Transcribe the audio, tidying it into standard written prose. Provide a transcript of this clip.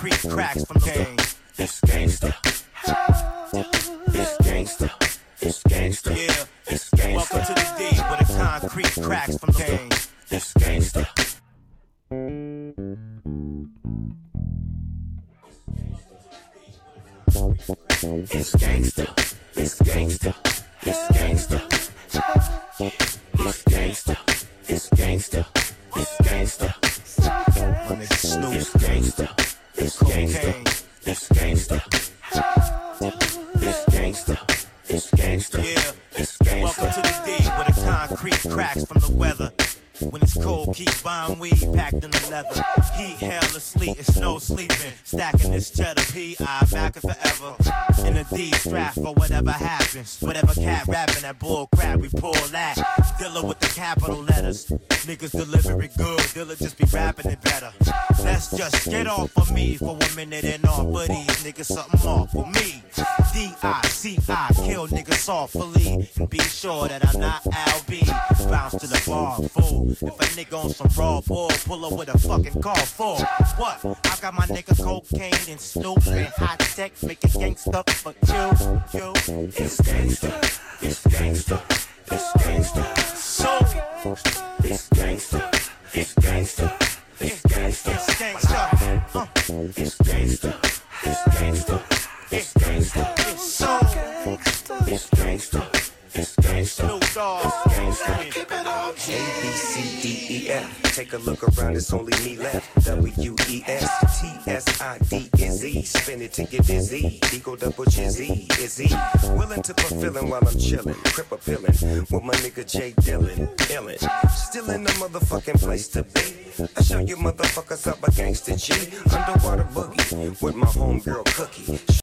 concrete cracks from game. It's gangsta. It's gangsta. It's gangsta. Yeah, it's gangsta. Welcome to the D where the concrete cracks from game. It's gangsta. It's gangsta. It's gangsta. It's gangsta. It's gangsta. It's gangsta. It's gangsta. My nigga Snoop. It's gangsta. It's gangsta. It's gangsta. It's gangsta. It's gangsta. Yeah, it's gangsta. Welcome to the D where the concrete cracks from the weather. When it's cold, keep buying weed packed in the leather. Heat, hell, or sleet, it's no sleeping. Stacking this cheddar P.I. back it forever. In a D strap for whatever happens. Whatever cat rapping that bull crap, we pull that. Dilla with the capital letters. Niggas deliver it good, Dilla just be rapping it better. Let's just get off of me for a minute and off of these niggas something off for me. D-I-C-I, kill niggas softly. And be sure that I'm not Al-B. Bounce to the bar, fool. If a nigga on some raw bull, pull up with a fucking car for what? I got my nigga cocaine and Snoop and hot tech, making gangsta for you. It's gangsta. It's gangsta. It's gangsta. So it's gangsta. It's gangsta. It's gangsta. It's gangsta. It's gangsta. It's gangsta. It's gangsta. It's so It's gangsta. It's gangsta. Snoop Dogg. A-B-C-D-E-F. Take a look around, it's only me left. W-E-S-T-S-I-D-S-E. Spin it to get dizzy. Eagle double jizzy. Izzy. Willing to fulfill him while I'm chillin'. Crip appealing. With my nigga Jay Dillon. Illin'. Still in the motherfucking place to be. I show you motherfuckers up a gangsta G. Underwater boogie. With my homegirl Cookie.